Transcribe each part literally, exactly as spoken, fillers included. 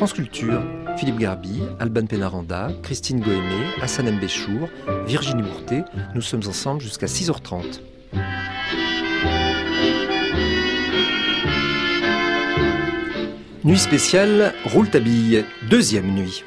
France Culture. Philippe Garbi, Alban Pénaranda, Christine Goémé, Hassan Mbéchour, Virginie Mourté. Nous sommes ensemble jusqu'à six heures trente. Nuit spéciale, Rouletabille, deuxième nuit.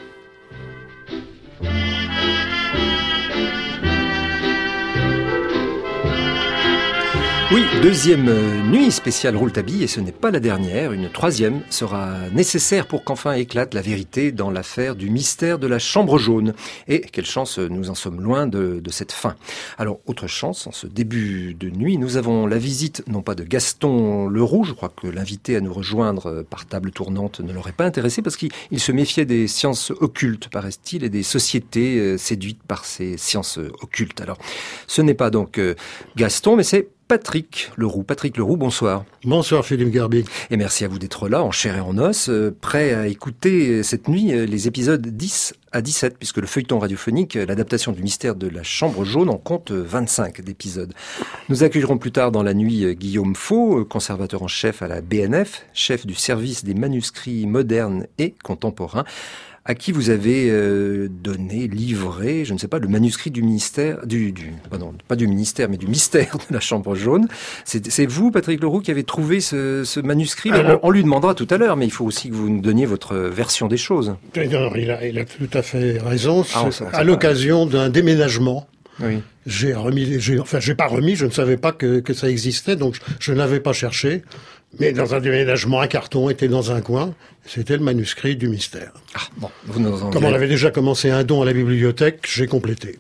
Oui, deuxième nuit spéciale Rouletabille, et ce n'est pas la dernière. Une troisième sera nécessaire pour qu'enfin éclate la vérité dans l'affaire du mystère de la Chambre jaune. Et quelle chance, nous en sommes loin de, de cette fin. Alors, autre chance, en ce début de nuit, nous avons la visite, non pas de Gaston Leroux, je crois que l'invité à nous rejoindre par table tournante ne l'aurait pas intéressé, parce qu'il se méfiait des sciences occultes, paraît-il, et des sociétés séduites par ces sciences occultes. Alors, ce n'est pas donc Gaston, mais c'est Patrick Leroux. Patrick Leroux, bonsoir. Bonsoir Philippe Garbi. Et merci à vous d'être là, en chair et en os, euh, prêt à écouter cette nuit euh, les épisodes dix à dix-sept, puisque le feuilleton radiophonique, euh, l'adaptation du mystère de la Chambre jaune, en compte euh, vingt-cinq d'épisodes. Nous accueillerons plus tard dans la nuit euh, Guillaume Faux, euh, conservateur en chef à la B N F, chef du service des manuscrits modernes et contemporains, à qui vous avez euh, donné, livré, je ne sais pas, le manuscrit du ministère, du, du pardon, pas du ministère, mais du mystère de la Chambre jaune. C'est, c'est vous, Patrick Leroux, qui avez trouvé ce, ce manuscrit. Alors, on, on lui demandera tout à l'heure, mais il faut aussi que vous nous donniez votre version des choses. Alors, il a, il a tout à fait raison. Ah, on, on à l'occasion d'un déménagement, oui. j'ai remis, j'ai, enfin, j'ai pas remis, je ne savais pas que, que ça existait, donc je, je n'avais pas cherché. Mais dans un déménagement, un carton était dans un coin. C'était le manuscrit du mystère. Ah, bon, vous nous en Comme on avait déjà commencé un don à la bibliothèque, j'ai complété.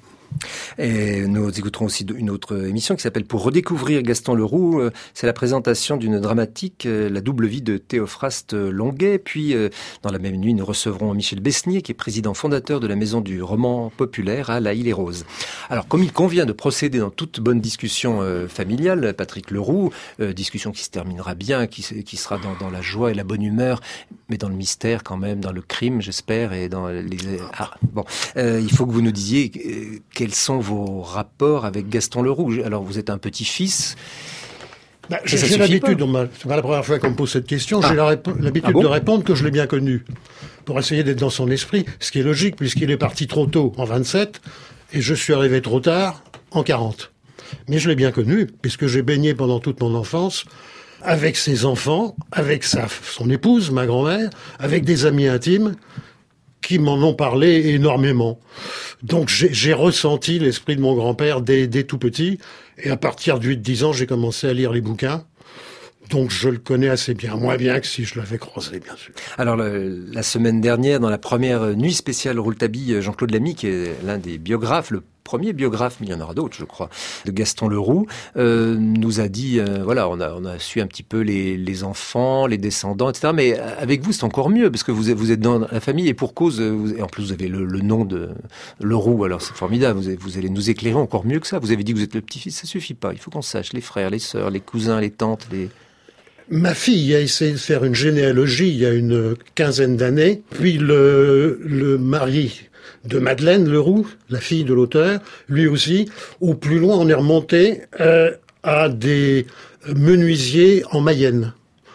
Et nous écouterons aussi une autre émission qui s'appelle « Pour redécouvrir Gaston Leroux ». C'est la présentation d'une dramatique, La double vie de Théophraste Longuet. Puis, dans la même nuit, nous recevrons Michel Besnier, qui est président fondateur de la Maison du roman populaire à La Île-et-Rose. Alors, comme il convient de procéder dans toute bonne discussion euh, familiale, Patrick Leroux, euh, discussion qui se terminera bien, qui, qui sera dans, dans la joie et la bonne humeur, mais dans le mystère quand même, dans le crime, j'espère, et dans les... Ah, bon, euh, il faut que vous nous disiez... Euh, Quels sont vos rapports avec Gaston Leroux? Alors, vous êtes un petit-fils. Bah, j'ai j'ai l'habitude, on m'a, c'est pas la première fois qu'on me pose cette question, ah. j'ai la, l'habitude ah bon de répondre que je l'ai bien connu, pour essayer d'être dans son esprit, ce qui est logique, puisqu'il est parti trop tôt, en vingt-sept, et je suis arrivé trop tard, en quarante. Mais je l'ai bien connu, puisque j'ai baigné pendant toute mon enfance, avec ses enfants, avec sa, son épouse, ma grand-mère, avec des amis intimes, qui m'en ont parlé énormément. Donc j'ai, j'ai ressenti l'esprit de mon grand-père dès, dès tout petit, et à partir de huit dix ans, j'ai commencé à lire les bouquins. Donc je le connais assez bien, moins bien que si je l'avais croisé, bien sûr. Alors le, la semaine dernière, dans la première nuit spéciale Rouletabille, Jean-Claude Lamy, qui est l'un des biographes, le premier biographe, mais il y en aura d'autres, je crois, de Gaston Leroux, euh, nous a dit, euh, voilà, on a, on a su un petit peu les, les enfants, les descendants, et cetera. Mais avec vous, c'est encore mieux, parce que vous, vous êtes dans la famille, et pour cause, vous, et en plus, vous avez le, le nom de Leroux, alors c'est formidable, vous, avez, vous allez nous éclairer encore mieux que ça. Vous avez dit que vous êtes le petit-fils, ça suffit pas, il faut qu'on sache les frères, les sœurs, les cousins, les tantes, les... Ma fille a essayé de faire une généalogie il y a une quinzaine d'années, puis le, le mari de Madeleine Leroux, la fille de l'auteur, lui aussi, ou plus loin on est remonté euh, à des menuisiers en Mayenne,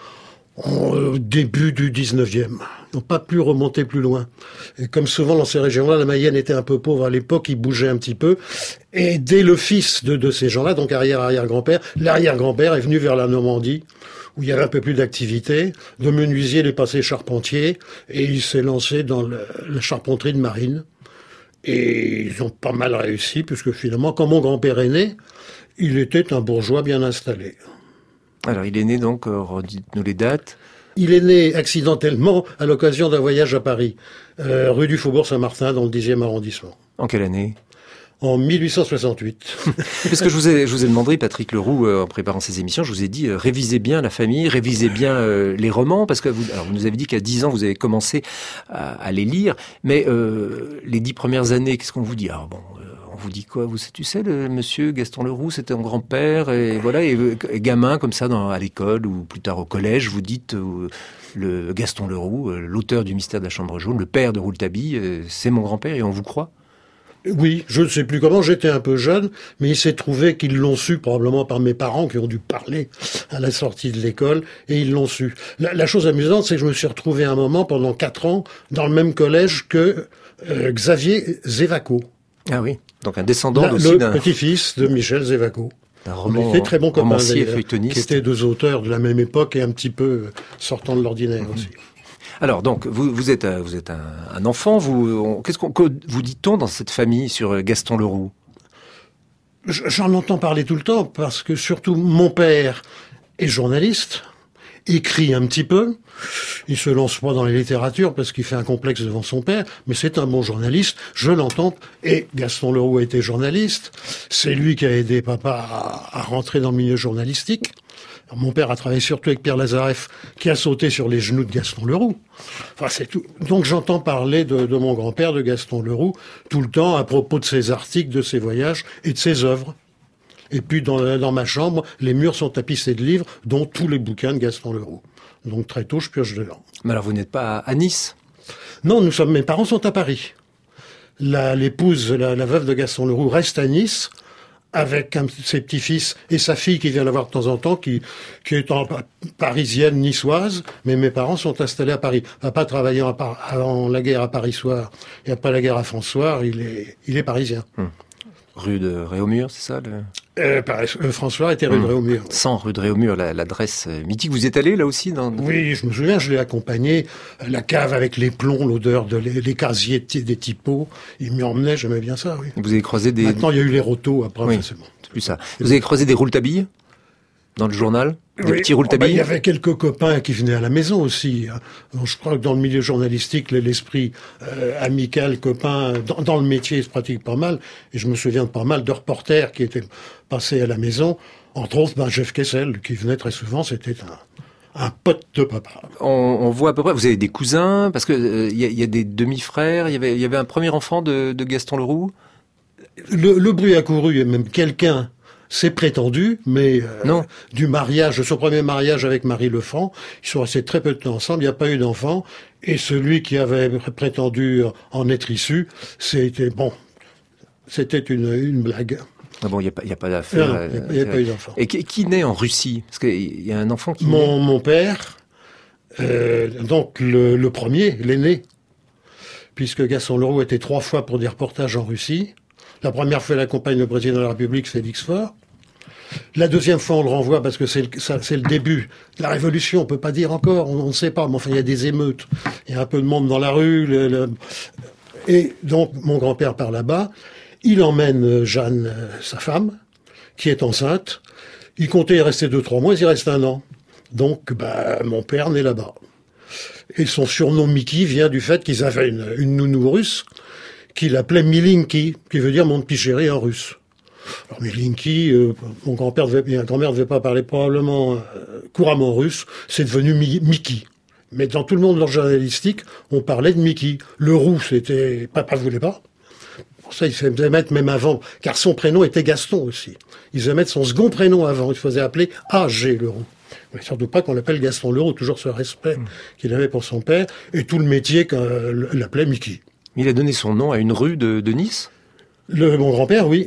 au début du dix-neuvième. Ils n'ont pas pu remonter plus loin. Et comme souvent dans ces régions-là, la Mayenne était un peu pauvre à l'époque, ils bougeaient un petit peu. Et dès le fils de, de ces gens-là, donc arrière-arrière-grand-père, l'arrière-grand-père est venu vers la Normandie, où il y avait un peu plus d'activité. De menuisier, il est passé charpentier, et il s'est lancé dans le, la charpenterie de marine. Et ils ont pas mal réussi, puisque finalement, quand mon grand-père est né, il était un bourgeois bien installé. Alors, il est né donc, euh, redites-nous les dates. Il est né accidentellement à l'occasion d'un voyage à Paris, euh, rue du Faubourg Saint-Martin, dans le dixième arrondissement. En quelle année ? En mille huit cent soixante-huit. Parce que je vous ai, je vous ai demandé, Patrick Leroux, euh, en préparant ces émissions, je vous ai dit, euh, révisez bien la famille, révisez bien euh, les romans, parce que vous, alors vous nous avez dit qu'à dix ans, vous avez commencé à, à les lire, mais euh, les dix premières années, qu'est-ce qu'on vous dit ? Ah bon, euh, on vous dit quoi ? Vous, tu sais, le monsieur Gaston Leroux, c'était un grand-père, et voilà, et, et gamin comme ça, dans, à l'école, ou plus tard au collège, vous dites... Euh, le Gaston Leroux, euh, l'auteur du mystère de la Chambre jaune, le père de Rouletabille, euh, c'est mon grand-père, et on vous croit ? Oui, je ne sais plus comment, j'étais un peu jeune, mais il s'est trouvé qu'ils l'ont su, probablement par mes parents qui ont dû parler à la sortie de l'école, et ils l'ont su. La, la chose amusante, c'est que je me suis retrouvé un moment, pendant quatre ans, dans le même collège que euh, Xavier Zévaco. Ah oui, donc un descendant La, aussi le d'un... petit-fils de Michel Zévaco. Un roman, on était très bons copains, romancier feuilletoniste. Qui étaient deux auteurs de la même époque et un petit peu sortant de l'ordinaire mmh. aussi. Alors donc vous vous êtes vous êtes un, un enfant. Vous on, qu'est-ce qu'on que vous dit-on dans cette famille sur Gaston Leroux? J'en entends parler tout le temps parce que surtout mon père est journaliste, écrit un petit peu. Il se lance pas dans les littératures parce qu'il fait un complexe devant son père, mais c'est un bon journaliste, je l'entends. Et Gaston Leroux a été journaliste. C'est lui qui a aidé papa à, à rentrer dans le milieu journalistique. Alors, mon père a travaillé surtout avec Pierre Lazareff, qui a sauté sur les genoux de Gaston Leroux. Enfin, c'est tout. Donc j'entends parler de, de mon grand-père, de Gaston Leroux, tout le temps à propos de ses articles, de ses voyages et de ses œuvres. Et puis dans, dans ma chambre, les murs sont tapissés de livres, dont tous les bouquins de Gaston Leroux. Donc très tôt, je pioche dedans. Mais alors vous n'êtes pas à Nice? Non, nous sommes. Mes parents sont à Paris. La, l'épouse, la, la veuve de Gaston Leroux, reste à Nice avec un, ses petits-fils et sa fille qui vient la voir de temps en temps, qui, qui est en, parisienne, niçoise. Mais mes parents sont installés à Paris. Papa travaillant à, avant la guerre à Paris-Soir et après la guerre à François, il est, il est parisien. Hum. Rue de Réaumur, c'est ça le... euh, euh, François était rue mmh. de Réaumur. cent rue de Réaumur, la, l'adresse mythique. Vous y êtes allé là aussi dans... Oui, je me souviens, je l'ai accompagné. La cave avec les plombs, l'odeur de les, les casiers des typos. Il m'y emmenait, j'aimais bien ça, oui. Vous avez croisé des... Maintenant, il y a eu les rotos, après, oui, c'est bon. C'est plus ça. Vous avez croisé des rouletabille dans le journal? Des oui. petits rouletabille? Oh, bah, il y avait quelques copains qui venaient à la maison aussi. Donc, je crois que dans le milieu journalistique, l'esprit euh, amical, copain, dans, dans le métier se pratique pas mal. Et je me souviens de pas mal de reporters qui étaient passés à la maison. Entre autres, ben, Jeff Kessel, qui venait très souvent, c'était un, un pote de papa. On, on voit à peu près, vous avez des cousins, parce que il euh, y, y a des demi-frères, il y avait, il y avait un premier enfant de, de Gaston Leroux? Le, le bruit a couru, et même quelqu'un... C'est prétendu, mais euh, non. du mariage, de son premier mariage avec Marie Lefranc, ils sont restés très peu de temps ensemble, il n'y a pas eu d'enfant, et celui qui avait prétendu en être issu, c'était, bon, c'était une, une blague. Ah bon, il n'y a pas, y a pas d'affaire. Non, il n'y a, a pas eu d'enfant. Et qui, qui naît en Russie? Parce qu'il y a un enfant qui Mon, naît... mon père, euh, donc le, le premier, l'aîné, puisque Gaston Leroux était trois fois pour des reportages en Russie. La première fois, il accompagne le président de la République, Félix Faure. La deuxième fois, on le renvoie parce que c'est le, ça, c'est le début de la révolution. On peut pas dire encore, on ne sait pas. Mais enfin, il y a des émeutes. Il y a un peu de monde dans la rue. Le, le... Et donc, mon grand-père part là-bas. Il emmène Jeanne, sa femme, qui est enceinte. Il comptait y rester deux, trois mois. Il y reste un an. Donc, bah, mon père naît là-bas. Et son surnom Mickey vient du fait qu'ils avaient une, une nounou russe qu'il appelait Milinki, qui veut dire mon petit chéri en russe. Alors Milinki, euh, mon grand-père devait, ma grand-mère devait pas parler probablement euh, couramment russe, c'est devenu Mi- Mickey. Mais dans tout le monde journalistique, on parlait de Mickey. Le roux, c'était, papa voulait pas. Pour ça, il faisait mettre même avant, car son prénom était Gaston aussi. Il faisait mettre son second prénom avant, il se faisait appeler A G Leroux. Mais surtout pas qu'on l'appelle Gaston Leroux, toujours ce respect mmh. qu'il avait pour son père, et tout le métier qu'on l'appelait Mickey. Il a donné son nom à une rue de, de Nice? Le, mon grand-père, oui.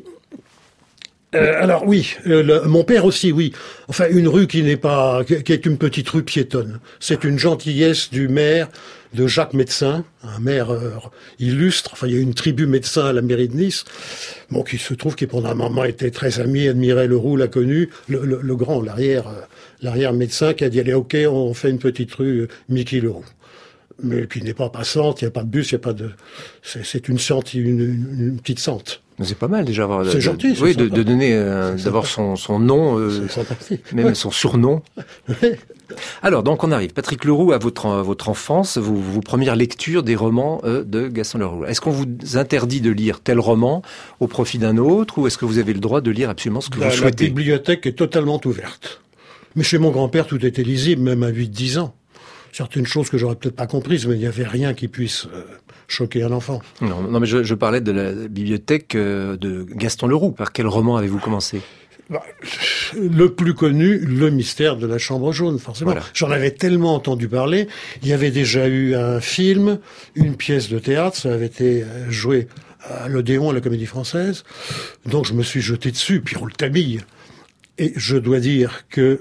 Euh, alors oui, euh, le, mon père aussi, oui. Enfin, une rue qui n'est pas, qui, qui est une petite rue piétonne. C'est une gentillesse du maire de Jacques Médecin, un maire euh, illustre. Enfin, il y a une tribu médecin à la mairie de Nice. Bon, qui se trouve qui pendant un moment était très ami, admirait Leroux, l'a connu, le, le, le grand, l'arrière, euh, l'arrière médecin qui a dit allez, ok, on fait une petite rue euh, Mickey Leroux. Mais qui n'est pas passante, il n'y a pas de bus, il n'y a pas de, c'est, c'est une sente, une, une, une petite sente. C'est pas mal déjà avoir. C'est de, gentil. De, oui, de, de donner, euh, d'avoir son, son nom, euh, même ouais. son surnom. Ouais. Alors, donc on arrive. Patrick Leroux, à votre à votre enfance, vos, vos premières lectures des romans euh, de Gaston Leroux. Est-ce qu'on vous interdit de lire tel roman au profit d'un autre, ou est-ce que vous avez le droit de lire absolument ce que la, vous souhaitez? La bibliothèque est totalement ouverte. Mais chez mon grand-père, tout était lisible, même à huit dix ans. Certaines choses que j'aurais peut-être pas comprises, mais il n'y avait rien qui puisse euh, choquer un enfant. Non, non mais je, je parlais de la bibliothèque euh, de Gaston Leroux. Par quel roman avez-vous commencé? Bah, le plus connu, Le mystère de la chambre jaune, forcément. Voilà. J'en avais tellement entendu parler. Il y avait déjà eu un film, une pièce de théâtre, ça avait été joué à l'Odéon, à la Comédie Française. Donc je me suis jeté dessus, puis Rouletabille. Et je dois dire que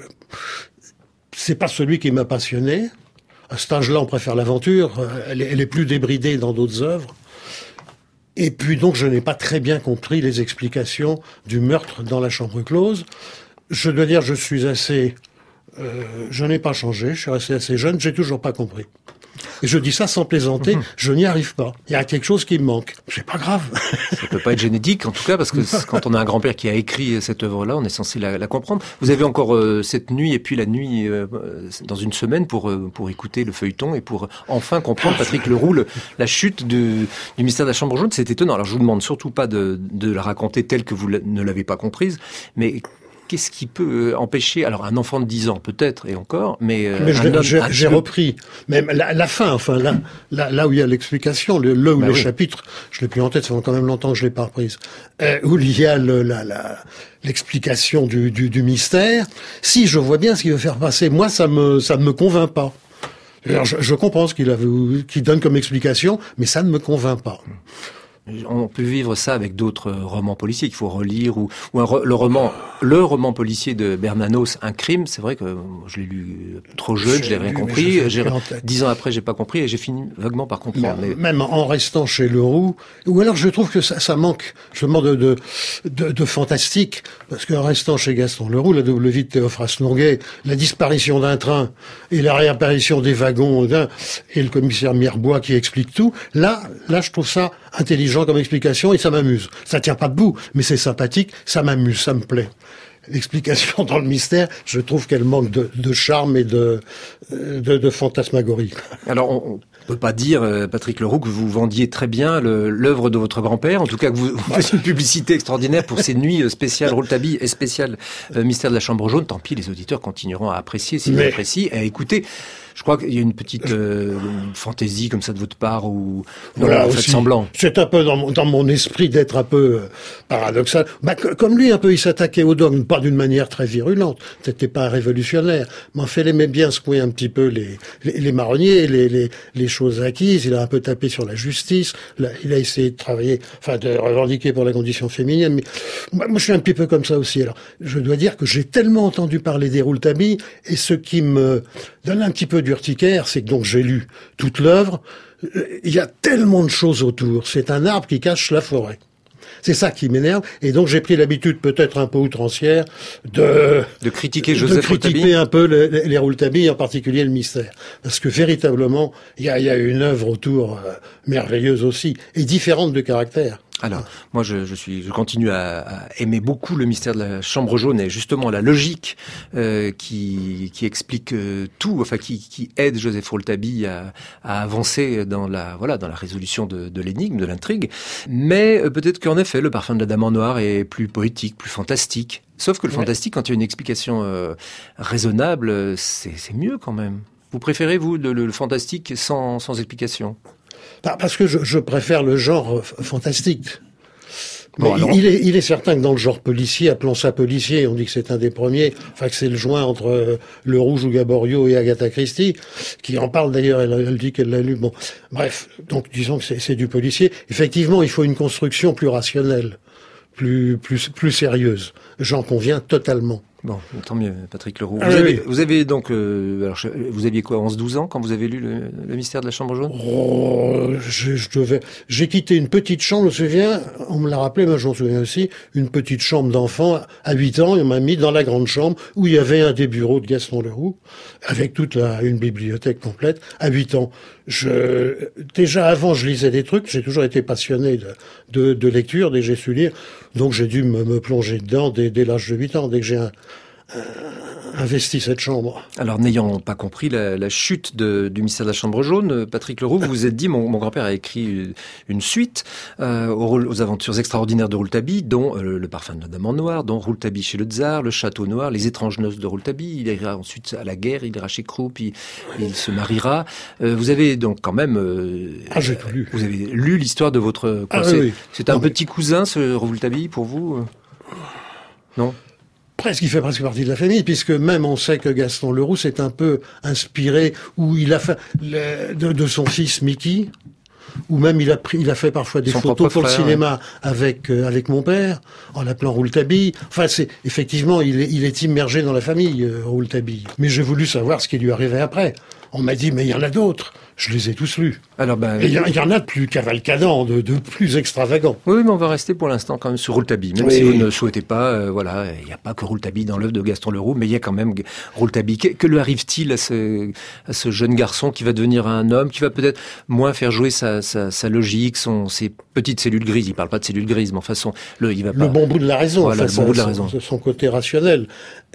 c'est pas celui qui m'a passionné. À cet âge-là, on préfère l'aventure. Elle est, elle est plus débridée dans d'autres œuvres. Et puis donc, je n'ai pas très bien compris les explications du meurtre dans la chambre close. Je dois dire, je suis assez... Euh, je n'ai pas changé, je suis resté assez jeune, j'ai toujours pas compris. Et je dis ça sans plaisanter, je n'y arrive pas. Il y a quelque chose qui me manque. C'est pas grave. Ça peut pas être génétique, en tout cas, parce que quand on a un grand-père qui a écrit cette œuvre-là, on est censé la, la comprendre. Vous avez encore euh, cette nuit et puis la nuit euh, dans une semaine pour euh, pour écouter le feuilleton et pour enfin comprendre, Patrick Leroux, le, la chute du, du mystère de la Chambre jaune. C'est étonnant. Alors je vous demande surtout pas de, de la raconter telle que vous ne l'avez pas comprise, mais qu'est-ce qui peut empêcher, alors un enfant de dix ans peut-être, et encore, mais... Euh, mais un j'ai, homme, j'ai repris, même la, la fin, enfin là, là, là où il y a l'explication, le, le ou bah le oui. chapitre, je l'ai plus en tête, ça fait quand même longtemps que je l'ai pas reprise, euh, où il y a le, la, la, l'explication du, du, du mystère. Si je vois bien ce qu'il veut faire passer, moi ça me ça ne me convainc pas. Alors, je, je comprends ce qu'il a, qu'il donne comme explication, mais ça ne me convainc pas. On peut vivre ça avec d'autres romans policiers qu'il faut relire, ou, ou un, le roman, le roman policier de Bernanos, Un crime. C'est vrai que je l'ai lu trop jeune, j'ai je l'ai rien lu, compris. J'ai, dix ans après, j'ai pas compris et j'ai fini vaguement par comprendre. Mais, mais... Même en restant chez Leroux, ou alors je trouve que ça, ça manque justement de, de, de, de fantastique, parce qu'en restant chez Gaston Leroux, la double vie de Théophraste Longuet, la disparition d'un train et la réapparition des wagons d'un, et le commissaire Mirbois qui explique tout, là, là, je trouve ça intelligent comme explication et ça m'amuse. Ça tient pas debout, mais c'est sympathique, ça m'amuse, ça me plaît. L'explication dans le mystère, je trouve qu'elle manque de, de charme et de, de, de fantasmagorie. Alors, on, on peut pas dire, Patrick Leroux, que vous vendiez très bien le, l'œuvre de votre grand-père, en tout cas que vous, vous faites une publicité extraordinaire pour ces nuits spéciales Rouletabille et spéciales euh, Mystère de la Chambre jaune. Tant pis, les auditeurs continueront à apprécier, s'ils mais... apprécient, et à écouter. Je crois qu'il y a une petite euh, fantaisie comme ça de votre part, ou voilà, vous faites semblant. C'est un peu dans mon, dans mon esprit d'être un peu euh, paradoxal. Bah, que, comme lui, un peu, il s'attaquait au dogme, pas d'une manière très virulente. C'était pas un révolutionnaire, mais en fait, il aimait bien secouer un petit peu les, les, les marronniers, les, les, les choses acquises. Il a un peu tapé sur la justice. Là, il a essayé de travailler, enfin, de revendiquer pour la condition féminine. Mais moi, moi, je suis un petit peu comme ça aussi. Alors, je dois dire que j'ai tellement entendu parler des Rouletabille, et ce qui me donne un petit peu d'urticaire, c'est que donc j'ai lu toute l'œuvre. Il y a tellement de choses autour. C'est un arbre qui cache la forêt. C'est ça qui m'énerve. Et donc j'ai pris l'habitude, peut-être un peu outrancière, de de critiquer Joseph de critiquer Rouletabille. un peu les, les Rouletabille, en particulier le mystère, parce que véritablement il y a, il y a une œuvre autour euh, merveilleuse aussi et différente de caractère. Alors, moi, je, je suis, je continue à, à aimer beaucoup le mystère de la Chambre jaune et justement la logique euh, qui, qui explique euh, tout, enfin qui, qui aide Joseph Rouletabille à, à avancer dans la, voilà, dans la résolution de, de l'énigme, de l'intrigue. Mais euh, peut-être qu'en effet, le parfum de la Dame en noir est plus poétique, plus fantastique. Sauf que le ouais. fantastique, quand il y a une explication euh, raisonnable, c'est, c'est mieux quand même. Vous préférez vous le, le, le fantastique sans, sans explication? Parce que je, je préfère le genre fantastique. Bon, Mais il, est, il est certain que dans le genre policier, appelons ça policier, on dit que c'est un des premiers, enfin que c'est le joint entre euh, Le Rouge ou Gaboriau et Agatha Christie, qui en parle d'ailleurs, elle, elle dit qu'elle l'a lu. Bon, bref, donc disons que c'est, c'est du policier. Effectivement, il faut une construction plus rationnelle, plus, plus, plus sérieuse. J'en conviens totalement. Bon, tant mieux, Patrick Leroux. Ah, vous, oui, avez, oui. vous avez donc, euh, alors, vous aviez quoi, onze douze ans quand vous avez lu le, le mystère de la Chambre jaune? Oh, je, je devais, j'ai quitté une petite chambre, je me souviens, on me l'a rappelé, mais je m'en souviens aussi, une petite chambre d'enfant, à huit ans, et on m'a mis dans la grande chambre, où il y avait un des bureaux de Gaston Leroux, avec toute la, une bibliothèque complète, à huit ans. Je, déjà avant, je lisais des trucs, j'ai toujours été passionné de, de, de lecture, dès que j'ai su lire, donc j'ai dû me, me plonger dedans dès, dès l'âge de huit ans, dès que j'ai un, Euh, investi cette chambre. Alors, n'ayant pas compris la, la chute de, du mystère de la Chambre jaune, Patrick Leroux, vous vous êtes dit, mon, mon grand-père a écrit une suite euh, aux, aux aventures extraordinaires de Rouletabille, dont euh, Le parfum de la Dame en noir, dont Rouletabille chez le Tsar, Le château noir, Les étranges noces de Rouletabille. Il ira ensuite à la guerre, il ira chez Krupp, puis il se mariera. Euh, vous avez donc quand même... Euh, ah, j'ai tout lu. Vous avez lu l'histoire de votre... Quoi, ah, c'est, oui. c'est un non, petit mais... cousin, ce Rouletabille, pour vous? Non? Presque, il fait presque partie de la famille, puisque même on sait que Gaston Leroux s'est un peu inspiré, ou il a fait, le, de, de son fils Mickey, ou même il a pris, il a fait parfois des Son photos pour frère, le cinéma ouais. avec euh, avec mon père, en l'appelant Rouletabille. Enfin, c'est effectivement, il est, il est immergé dans la famille, euh, Rouletabille. Mais j'ai voulu savoir ce qui lui arrivait après. On m'a dit, mais il y en a d'autres. Je les ai tous lus. Alors, ben, et il y, y en a de plus cavalcadants, de, de plus extravagants. Oui, mais on va rester pour l'instant quand même sur Rouletabille. Même oui. si vous ne souhaitez pas, euh, voilà, il n'y a pas que Rouletabille dans l'œuvre de Gaston Leroux, mais il y a quand même Rouletabille. Que, que lui arrive-t-il à ce, à ce jeune garçon qui va devenir un homme, qui va peut-être moins faire jouer sa, sa, sa logique, son, ses petites cellules grises. Il parle pas de cellules grises, mais enfin, son, le, il va pas... Le bon bout de la raison. Voilà, enfin, le bon bout de la son, raison. Son, son côté rationnel.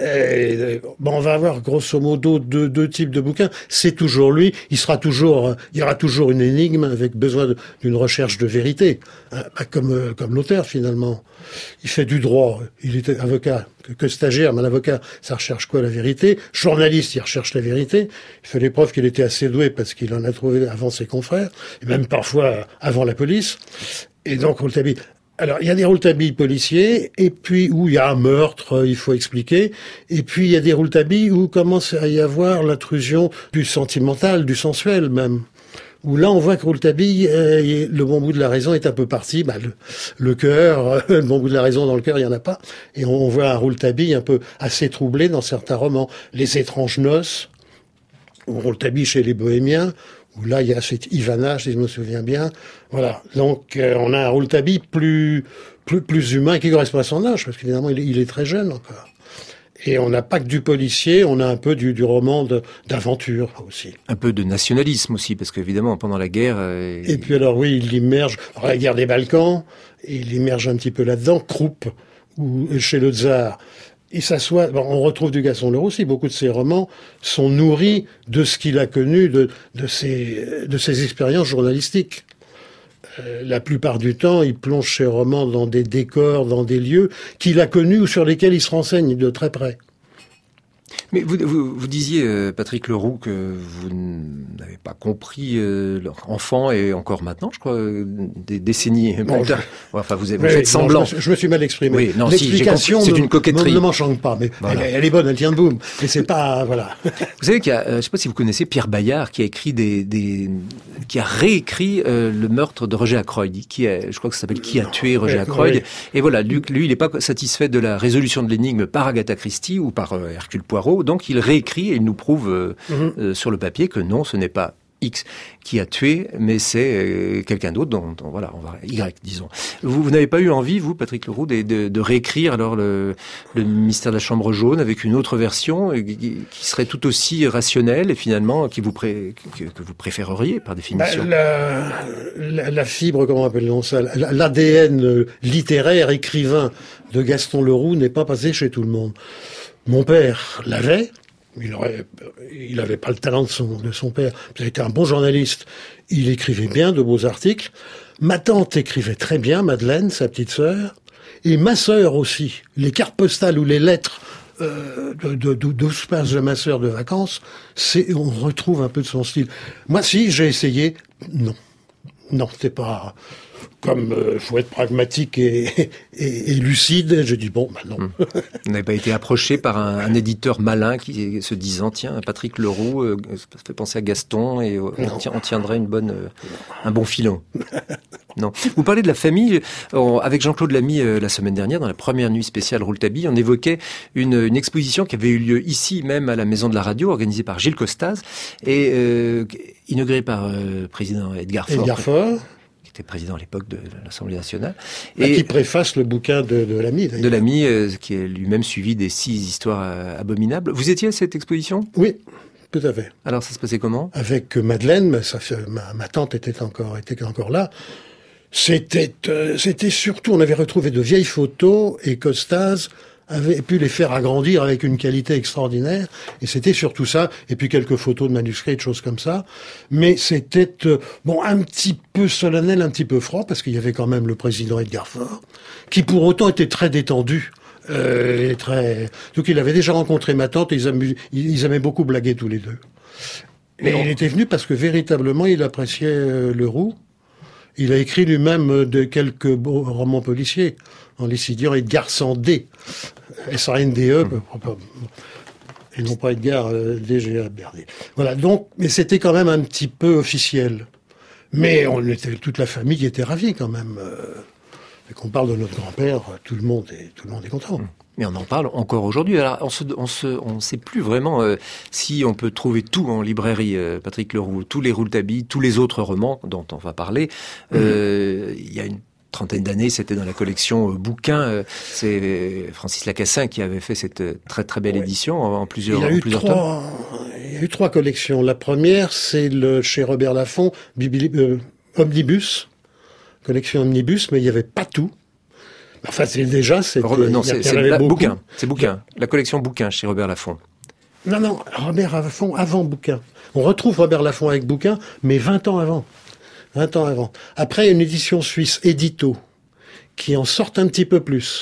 Et, bon, on va avoir grosso modo deux, deux types de bouquins. C'est toujours lui. Il sera toujours, il y aura toujours une énigme avec besoin de, d'une recherche de vérité, hein, comme comme l'auteur finalement. Il fait du droit, il était avocat, que, que stagiaire, mais l'avocat, ça recherche quoi, la vérité? Journaliste, il recherche la vérité. Il fait les preuves qu'il était assez doué parce qu'il en a trouvé avant ses confrères, et même parfois avant la police. Et donc Rouletabille. Alors, il y a des Rouletabille policiers, et puis où il y a un meurtre, il faut expliquer, et puis il y a des Rouletabille où commence à y avoir l'intrusion du sentimental, du sensuel même. Où là, on voit que Rouletabille, euh, le bon bout de la raison est un peu parti, bah, le, le cœur, euh, le bon bout de la raison dans le cœur, il y en a pas, et on, on voit un Rouletabille un peu assez troublé dans certains romans. Les étranges noces, ou Rouletabille chez les Bohémiens, où là, il y a cet Ivana, si je me souviens bien. Voilà. Donc, euh, on a un Rouletabille plus, plus, plus humain qui correspond à son âge, parce qu'évidemment, il est, il est très jeune encore. Et on n'a pas que du policier, on a un peu du, du roman de, d'aventure aussi. Un peu de nationalisme aussi, parce qu'évidemment, pendant la guerre... Euh, et puis alors, oui, il immerge... Alors, la guerre des Balkans, il immerge un petit peu là-dedans, Krupp, ou chez le Tsar... Il s'assoit. Bon, on retrouve du Gaston Leroux aussi. Beaucoup de ses romans sont nourris de ce qu'il a connu, de, de ses, de ses expériences journalistiques. Euh, la plupart du temps, il plonge ses romans dans des décors, dans des lieux qu'il a connus ou sur lesquels il se renseigne de très près. Mais vous, vous, vous disiez, euh, Patrick Leroux, que vous n'avez pas compris euh, enfant et encore maintenant, je crois, euh, des décennies bon, plus tard. Je... Enfin, vous, vous oui, faites semblant. Non, je, me, je me suis mal exprimé. Oui, non, L'explication si, j'ai compris, c'est une coquetterie. Ne, ne m'enchante pas, mais voilà. elle, elle est bonne, elle tient debout. Mais c'est pas, voilà. Vous savez qu'il y a, euh, je sais pas si vous connaissez Pierre Bayard, qui a écrit des, des qui a réécrit euh, le meurtre de Roger Ackroyd, qui a, je crois que ça s'appelle Qui a tué Roger oui, Ackroyd. Oui. Et voilà, lui, lui, il n'est pas satisfait de la résolution de l'énigme par Agatha Christie ou par euh, Hercule Poirot, donc il réécrit et il nous prouve euh, mm-hmm. euh, sur le papier que non, ce n'est pas X qui a tué, mais c'est euh, quelqu'un d'autre, dont, dont voilà, on va Y, disons. Vous, vous n'avez pas eu envie, vous, Patrick Leroux, de, de, de réécrire alors le, le mystère de la Chambre jaune avec une autre version euh, qui, qui serait tout aussi rationnelle et finalement qui vous pré, que, que vous préféreriez par définition. Bah, la, la, la fibre, comment appelle-t-on ça, l'A D N littéraire, écrivain de Gaston Leroux n'est pas passé chez tout le monde. Mon père l'avait. Il aurait, il avait pas le talent de son, de son père. Il était un bon journaliste. Il écrivait bien de beaux articles. Ma tante écrivait très bien, Madeleine, sa petite sœur. Et ma sœur aussi. Les cartes postales ou les lettres euh, de, de, de douze pages de ma sœur de vacances, c'est, on retrouve un peu de son style. Moi, si, j'ai essayé. Non. Non, c'était pas... Comme il euh, faut être pragmatique et, et, et lucide, je dis bon, bah non. Mmh. Vous n'avez pas été approché par un, un éditeur malin qui se disant tiens, Patrick Leroux, euh, ça fait penser à Gaston et euh, on, tient, on tiendrait une bonne, euh, un bon filon. Non. Vous parlez de la famille. On, avec Jean-Claude Lamy euh, la semaine dernière, dans la première nuit spéciale Rouletabille, on évoquait une, une exposition qui avait eu lieu ici même à la Maison de la Radio, organisée par Gilles Costaz et euh, inaugurée par le euh, président Edgar Faure. Edgar Faure. Président à l'époque de l'Assemblée nationale. Et qui préface le bouquin de, de Lamy, d'ailleurs. De Lamy, euh, qui est lui-même suivi des six histoires euh, abominables. Vous étiez à cette exposition ? Oui, tout à fait. Alors, ça se passait comment ? Avec Madeleine, ça, ma, ma tante était encore, était encore là. C'était, euh, c'était surtout, on avait retrouvé de vieilles photos et Costaz avait pu les faire agrandir avec une qualité extraordinaire, et c'était surtout ça, et puis quelques photos de manuscrits, de choses comme ça, mais c'était, euh, bon, un petit peu solennel, un petit peu froid, parce qu'il y avait quand même le président Edgar Faure, qui pour autant était très détendu, euh, et très... Donc il avait déjà rencontré ma tante, et ils, amu... ils aimaient beaucoup blaguer tous les deux. Mais il était venu parce que véritablement, il appréciait euh, Leroux. Il a écrit lui-même de quelques beaux romans policiers, en les citant Edgar Sandé, S A N D E, mmh. et non pas Edgar euh, D G A Bernier. Voilà, donc, mais c'était quand même un petit peu officiel. Mais on était toute la famille qui était ravie quand même. Euh, et qu'on parle de notre grand-père, tout le monde est, tout le monde est content. Mais on en parle encore aujourd'hui. Alors, on se, on se, on sait plus vraiment euh, si on peut trouver tout en librairie, euh, Patrick Leroux, tous les Rouletabille, tous les autres romans dont on va parler. Euh, il y a une trentaine d'années, c'était dans la collection euh, bouquins. Euh, c'est Francis Lacassin qui avait fait cette très très belle ouais. édition en, en plusieurs, il y a en eu plusieurs trois, tomes. Il y a eu trois collections. La première, c'est le chez Robert Laffont, Bibli, euh, Omnibus, collection Omnibus, mais il n'y avait pas tout. Enfin, c'est déjà, c'était... Non, c'est, c'est la, bouquin. C'est bouquin. La collection bouquin chez Robert Laffont. Non, non, Robert Laffont avant bouquin. On retrouve Robert Laffont avec bouquin, mais vingt ans avant. vingt ans avant. Après, une édition suisse, Édito, qui en sort un petit peu plus.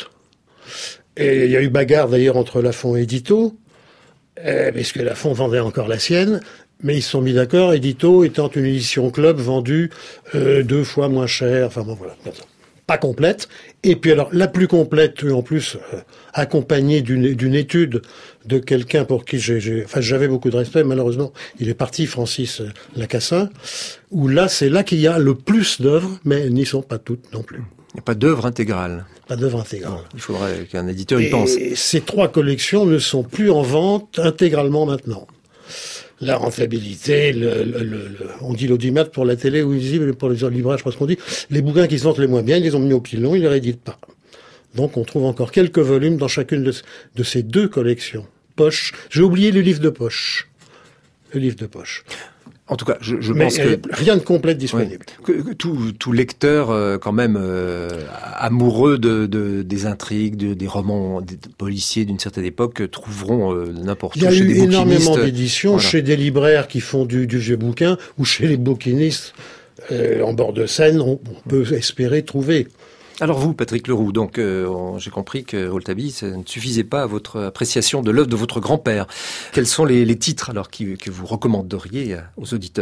Et il y a eu bagarre d'ailleurs entre Laffont et Édito, euh, parce que Laffont vendait encore la sienne, mais ils se sont mis d'accord, Édito étant une édition club vendue euh, deux fois moins cher, enfin bon voilà, pas complète. Et puis alors, la plus complète, en plus, euh, accompagnée d'une, d'une étude de quelqu'un pour qui j'ai, j'ai, enfin, j'avais beaucoup de respect, malheureusement, il est parti, Francis Lacassin, où là, c'est là qu'il y a le plus d'œuvres, mais elles n'y sont pas toutes non plus. Il n'y a pas d'œuvre intégrale. Pas d'œuvre intégrale. Il faudrait qu'un éditeur y pense. Et ces trois collections ne sont plus en vente intégralement maintenant. La rentabilité, le, le, le, le, on dit l'audimat pour la télé ou visible pour les libraires, je pense qu'on dit, les bouquins qui se vendent les moins bien, ils les ont mis au pilon, ils les rééditent pas. Donc on trouve encore quelques volumes dans chacune de, de ces deux collections. Poche. J'ai oublié le livre de poche. Le livre de poche. En tout cas, je, je Mais pense que rien de complet disponible. Ouais, que, que tout, tout lecteur, euh, quand même euh, amoureux de, de des intrigues, de, des romans des policiers d'une certaine époque, euh, trouveront euh, n'importe où chez des bouquinistes. Il y a eu énormément d'éditions voilà. Chez des libraires qui font du, du vieux bouquin ou chez les bouquinistes euh, en bord de Seine. On, on peut espérer trouver. Alors vous, Patrick Leroux, donc euh, on, j'ai compris que Rouletabille, ça ne suffisait pas à votre appréciation de l'œuvre de votre grand-père. Quels sont les, les titres alors qui, que vous recommanderiez aux auditeurs ?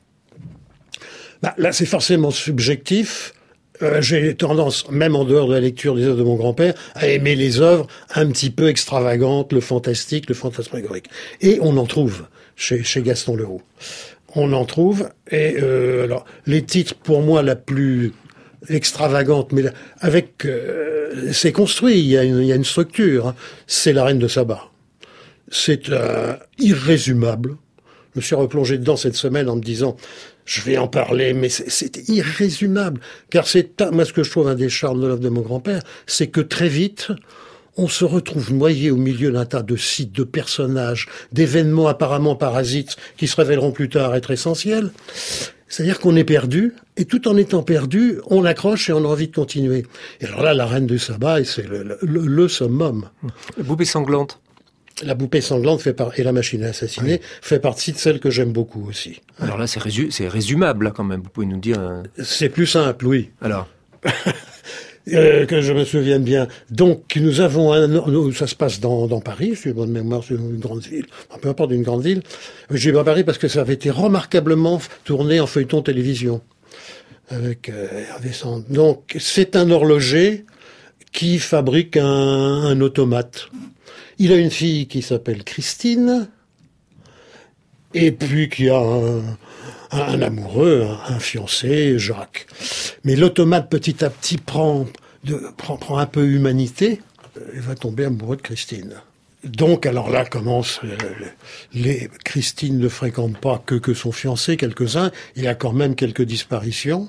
Bah, là, c'est forcément subjectif. Euh, j'ai tendance, même en dehors de la lecture des œuvres de mon grand-père, à aimer les œuvres un petit peu extravagantes, le fantastique, le fantasmagorique. Et on en trouve chez, chez Gaston Leroux. On en trouve. Et euh, alors, les titres, pour moi, la plus extravagante, mais avec, euh, c'est construit, il y a une, il y a une structure, hein. C'est La Reine de Saba. C'est euh, irrésumable. Je me suis replongé dedans cette semaine en me disant, je vais en parler, mais c'est, c'est irrésumable. Car c'est, moi, ce que je trouve un des charmes de l'œuvre de mon grand-père, c'est que très vite, on se retrouve noyé au milieu d'un tas de sites, de personnages, d'événements apparemment parasites qui se révéleront plus tard être essentiels. C'est-à-dire qu'on est perdu, et tout en étant perdu, on accroche et on a envie de continuer. Et alors là, La Reine de Saba, c'est le, le, le, le summum. La Poupée sanglante. La Poupée sanglante fait par... et La Machine à assassiner oui. fait partie de celles que j'aime beaucoup aussi. Alors là, c'est, résu... c'est résumable, là, quand même. Vous pouvez nous dire... Euh... C'est plus simple, oui. Alors Euh, que je me souvienne bien. Donc, nous avons un, ça se passe dans, dans Paris, je suis bonne mémoire, c'est une grande ville, enfin, peu importe, une grande ville. J'ai pas Paris parce que ça avait été remarquablement tourné en feuilleton télévision. Avec, euh, donc, c'est un horloger qui fabrique un, un automate. Il a une fille qui s'appelle Christine, et puis qui a un, un amoureux, un fiancé, Jacques. Mais l'automate, petit à petit, prend, de, prend, prend un peu humanité et va tomber amoureux de Christine. Donc, alors là, commence... Euh, les, Christine ne fréquente pas que, que son fiancé, quelques-uns. Il y a quand même quelques disparitions.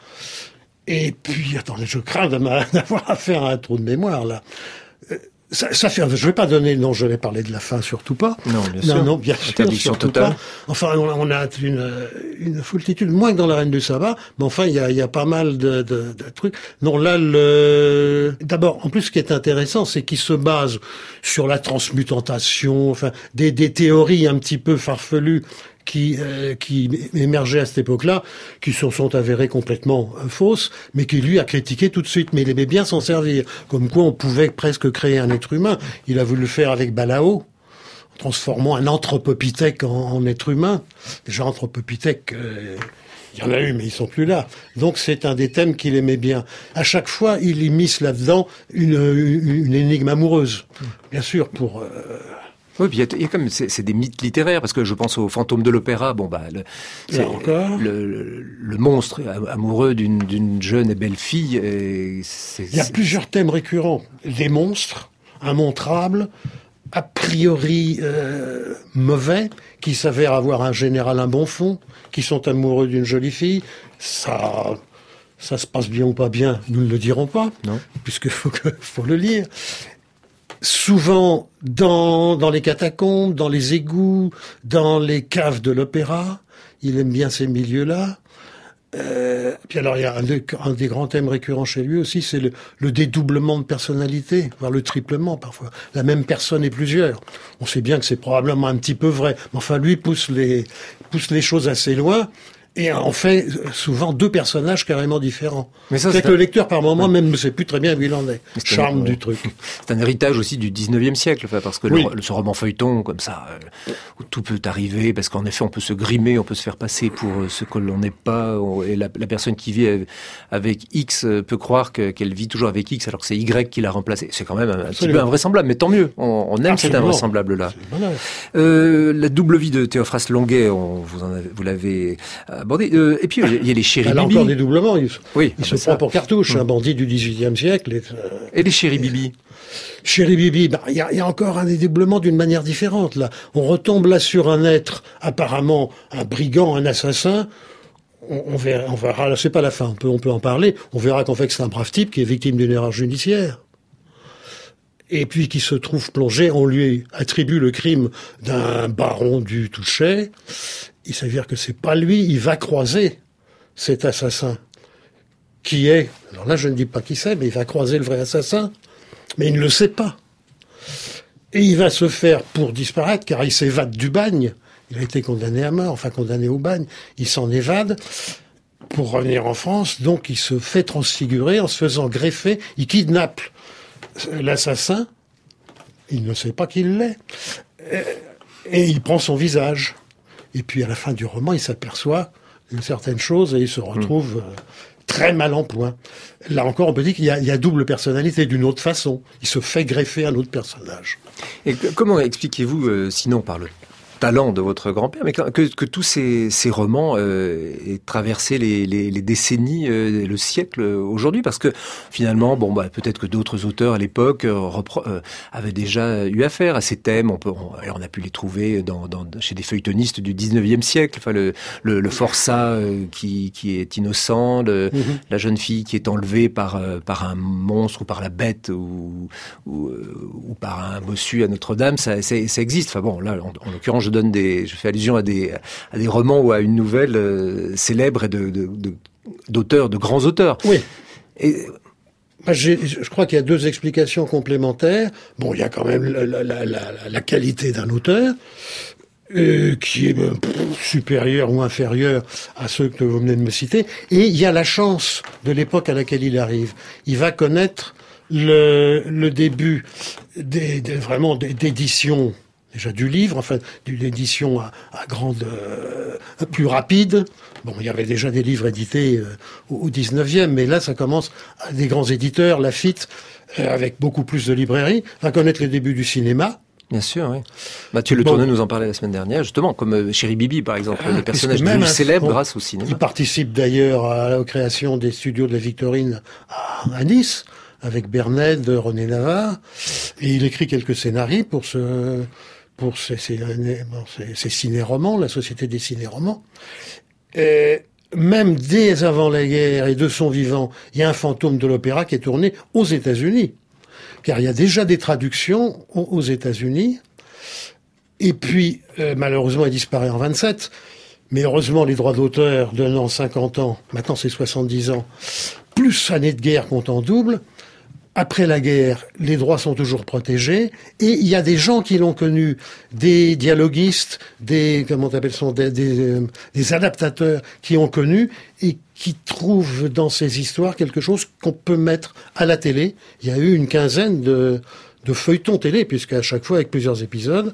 Et puis, attendez, je crains d'avoir affaire à un trou de mémoire, là. Ça, ça fait, je vais pas donner, non, je vais parler de la fin, surtout pas. Non, bien non, sûr. Non, bien sûr, surtout pas. Enfin, on, on a une, une foultitude, moins que dans La Reine de Saba, mais enfin, il y a, il y a pas mal de, de, de trucs. Non, là, le, d'abord, en plus, ce qui est intéressant, c'est qu'il se base sur la transmutantation, enfin, des, des théories un petit peu farfelues qui euh, qui émergeaient à cette époque-là, qui se sont avérées complètement euh, fausses, mais qui lui a critiqué tout de suite. Mais il aimait bien s'en servir, comme quoi on pouvait presque créer un être humain. Il a voulu le faire avec Balao, transformant un anthropopithèque en, en être humain. Déjà anthropopithèque, euh, il y en a eu, mais ils sont plus là. Donc c'est un des thèmes qu'il aimait bien. À chaque fois, il immisce là-dedans une, une, une énigme amoureuse, bien sûr, pour... Euh, Oui, puis il y, y a comme c'est, c'est des mythes littéraires parce que je pense au fantôme de l'opéra. Bon bah, le, c'est encore. Le, le, le monstre amoureux d'une, d'une jeune et belle fille. Et c'est, il y a c'est... plusieurs thèmes récurrents. Des monstres immontrables, a priori euh, mauvais, qui s'avèrent avoir en général un bon fond, qui sont amoureux d'une jolie fille. Ça, ça se passe bien ou pas bien, nous ne le dirons pas, non, puisqu'il faut, que, faut le lire. Souvent dans, dans les catacombes, dans les égouts, dans les caves de l'opéra. Il aime bien ces milieux-là. Euh, puis alors il y a un, de, un des grands thèmes récurrents chez lui aussi, c'est le, le dédoublement de personnalité, voire le triplement parfois. La même personne et plusieurs. On sait bien que c'est probablement un petit peu vrai, mais enfin lui pousse les pousse les choses assez loin. Et en fait, souvent deux personnages carrément différents. Mais ça, c'est, c'est que un... le lecteur, par moment, ouais. même ne sait plus très bien où il en est. C'est Charme un... du truc. C'est un héritage aussi du dix-neuvième siècle, enfin, parce que oui. le, ce roman feuilleton, comme ça, euh, où tout peut arriver, parce qu'en effet, on peut se grimer, on peut se faire passer pour ce que l'on n'est pas, et la, la personne qui vit avec X peut croire que, qu'elle vit toujours avec X, alors que c'est Y qui l'a remplacé. C'est quand même un, un petit peu invraisemblable, mais tant mieux. On, on aime Absolument. Cet invraisemblable-là. Euh, la double vie de Théophraste Longuet, on, vous, en avez, vous l'avez... abordé. Euh, et puis il y a les Chéri Bibi. Elle a encore des doublements. Il, oui, il se ça. prend pour cartouche, mmh. un bandit du dix-huitième siècle. Et, euh, et les Chéri Bibi. Chéri Bibi, bah, il y, y a encore un dédoublement d'une manière différente. Là, on retombe là sur un être apparemment un brigand, un assassin. On, on verra, on verra. Là, c'est pas la fin. On peut, on peut en parler. On verra qu'en fait que c'est un brave type qui est victime d'une erreur judiciaire. Et puis qui se trouve plongé, on lui attribue le crime d'un baron du Touchet. Il s'avère que c'est pas lui, il va croiser cet assassin, qui est, alors là je ne dis pas qui c'est, mais il va croiser le vrai assassin, mais il ne le sait pas. Et il va se faire pour disparaître, car il s'évade du bagne, il a été condamné à mort, enfin condamné au bagne, il s'en évade pour revenir en France, donc il se fait transfigurer en se faisant greffer, il kidnappe l'assassin, il ne sait pas qui l'est, et il prend son visage. Et puis à la fin du roman, il s'aperçoit d'une certaine chose et il se retrouve euh, très mal en point. Là encore, on peut dire qu'il y a, il y a double personnalité d'une autre façon. Il se fait greffer un autre personnage. Et comment expliquez-vous, euh, sinon par le talent de votre grand-père, mais que, que, que tous ces, ces romans euh, aient traversé les, les, les décennies, euh, le siècle euh, aujourd'hui, parce que finalement, bon, bah, peut-être que d'autres auteurs à l'époque euh, repro- euh, avaient déjà eu affaire à ces thèmes. On peut, on, on a pu les trouver dans, dans, chez des feuilletonistes du dix-neuvième siècle. Enfin, le, le, le forçat euh, qui, qui est innocent, le, mm-hmm. la jeune fille qui est enlevée par, euh, par un monstre ou par la bête ou, ou, euh, ou par un bossu à Notre-Dame, ça, ça, ça existe. Enfin bon, là, en, en l'occurrence, je donne des, je fais allusion à des, à des romans ou à une nouvelle euh, célèbre et de, de, de, d'auteurs, de grands auteurs. Oui. Et, bah, j'ai, je crois qu'il y a deux explications complémentaires. Bon, il y a quand même la, la, la, la, la qualité d'un auteur, euh, qui est euh, supérieure ou inférieure à ceux que vous venez de me citer. Et il y a la chance de l'époque à laquelle il arrive. Il va connaître le, le début des, des, vraiment des, d'éditions, déjà du livre, enfin d'une édition à, à grande, euh, plus rapide. Bon, il y avait déjà des livres édités euh, au dix-neuvième, mais là ça commence à des grands éditeurs, Laffitte, euh, avec beaucoup plus de librairies, va connaître les débuts du cinéma. Bien sûr, oui. Mathieu Le Tourneux bon. nous en parlait la semaine dernière, justement, comme euh, Chéri Bibi, par exemple, ah, des personnages devenus célèbres bon, grâce au cinéma. Il participe d'ailleurs à la création des studios de la Victorine à, à Nice, avec Berned, René Navarre, et il écrit quelques scénarios pour ce... pour ces, ces, ces, ces ciné-romans, la Société des ciné-romans. Et même dès avant la guerre et de son vivant, il y a un fantôme de l'opéra qui est tourné aux États-Unis. Car il y a déjà des traductions aux États-Unis. Et puis, euh, malheureusement, il disparaît en vingt-sept. Mais heureusement, les droits d'auteur donnant cinquante ans, maintenant c'est soixante-dix ans, plus années de guerre comptant double. Après la guerre, les droits sont toujours protégés et il y a des gens qui l'ont connu, des dialoguistes, des comment t'appelles ça, des, des, euh, des adaptateurs qui ont connu et qui trouvent dans ces histoires quelque chose qu'on peut mettre à la télé. Il y a eu une quinzaine de, de feuilletons télé, puisqu'à chaque fois avec plusieurs épisodes,